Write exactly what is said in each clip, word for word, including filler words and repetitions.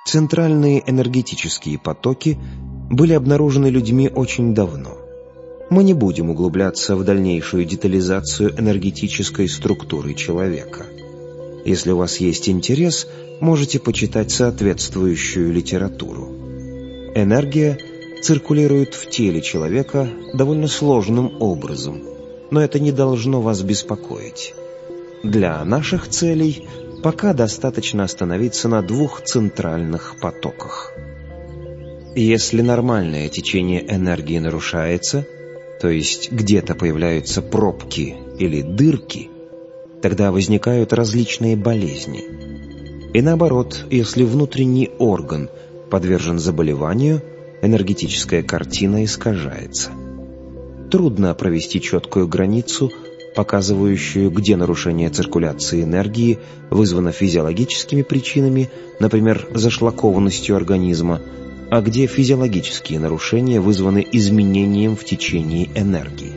Центральные энергетические потоки были обнаружены людьми очень давно. Мы не будем углубляться в дальнейшую детализацию энергетической структуры человека. Если у вас есть интерес, можете почитать соответствующую литературу. Энергия циркулирует в теле человека довольно сложным образом, но это не должно вас беспокоить. Для наших целей пока достаточно остановиться на двух центральных потоках. Если нормальное течение энергии нарушается, то есть где-то появляются пробки или дырки, тогда возникают различные болезни. И наоборот, если внутренний орган подвержен заболеванию, энергетическая картина искажается. Трудно провести четкую границу, показывающую, где нарушение циркуляции энергии вызвано физиологическими причинами, например, зашлакованностью организма, а где физиологические нарушения вызваны изменением в течении энергии.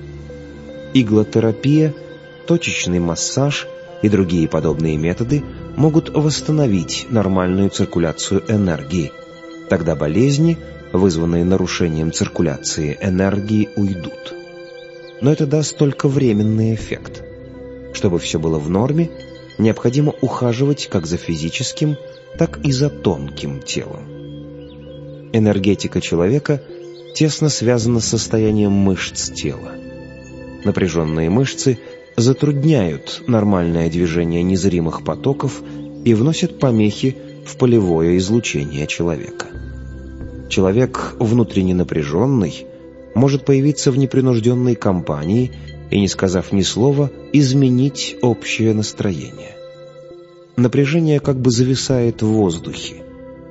Иглотерапия, точечный массаж и другие подобные методы могут восстановить нормальную циркуляцию энергии. Тогда болезни, вызванные нарушением циркуляции энергии, уйдут. Но это даст только временный эффект. Чтобы все было в норме, необходимо ухаживать как за физическим, так и за тонким телом. Энергетика человека тесно связана с состоянием мышц тела. Напряженные мышцы затрудняют нормальное движение незримых потоков и вносят помехи в полевое излучение человека. Человек внутренне напряженный может появиться в непринужденной компании и, не сказав ни слова, изменить общее настроение. Напряжение как бы зависает в воздухе.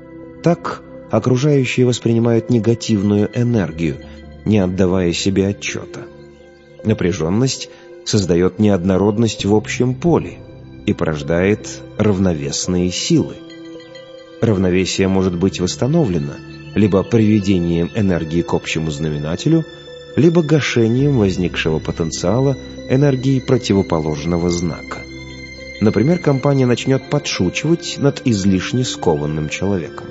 Так окружающие воспринимают негативную энергию, не отдавая себе отчета. Напряженность создает неоднородность в общем поле и порождает равновесные силы. Равновесие может быть восстановлено либо приведением энергии к общему знаменателю, либо гашением возникшего потенциала энергии противоположного знака. Например, компания начнет подшучивать над излишне скованным человеком.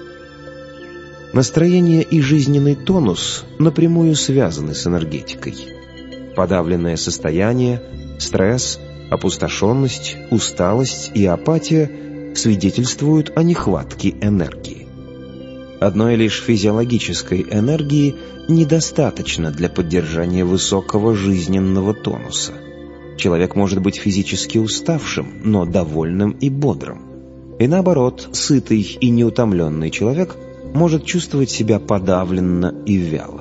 Настроение и жизненный тонус напрямую связаны с энергетикой. Подавленное состояние, стресс, опустошенность, усталость и апатия свидетельствуют о нехватке энергии. Одной лишь физиологической энергии недостаточно для поддержания высокого жизненного тонуса. Человек может быть физически уставшим, но довольным и бодрым. И наоборот, сытый и неутомленный человек может чувствовать себя подавленно и вяло.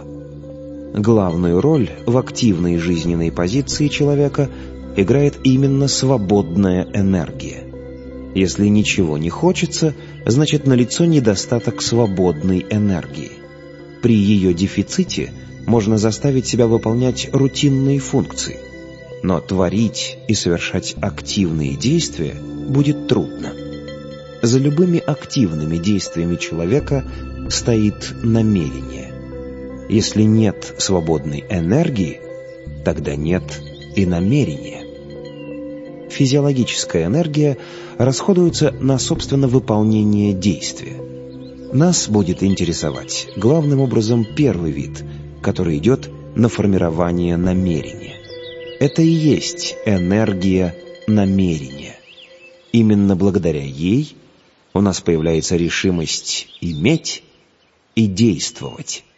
Главную роль в активной жизненной позиции человека играет именно свободная энергия. Если ничего не хочется, значит налицо недостаток свободной энергии. При ее дефиците можно заставить себя выполнять рутинные функции, но творить и совершать активные действия будет трудно. За любыми активными действиями человека стоит намерение. Если нет свободной энергии, тогда нет и намерения. Физиологическая энергия расходуется на, собственно, выполнение действия. Нас будет интересовать главным образом первый вид, который идет на формирование намерения. Это и есть энергия намерения. Именно благодаря ей у нас появляется решимость иметь и действовать.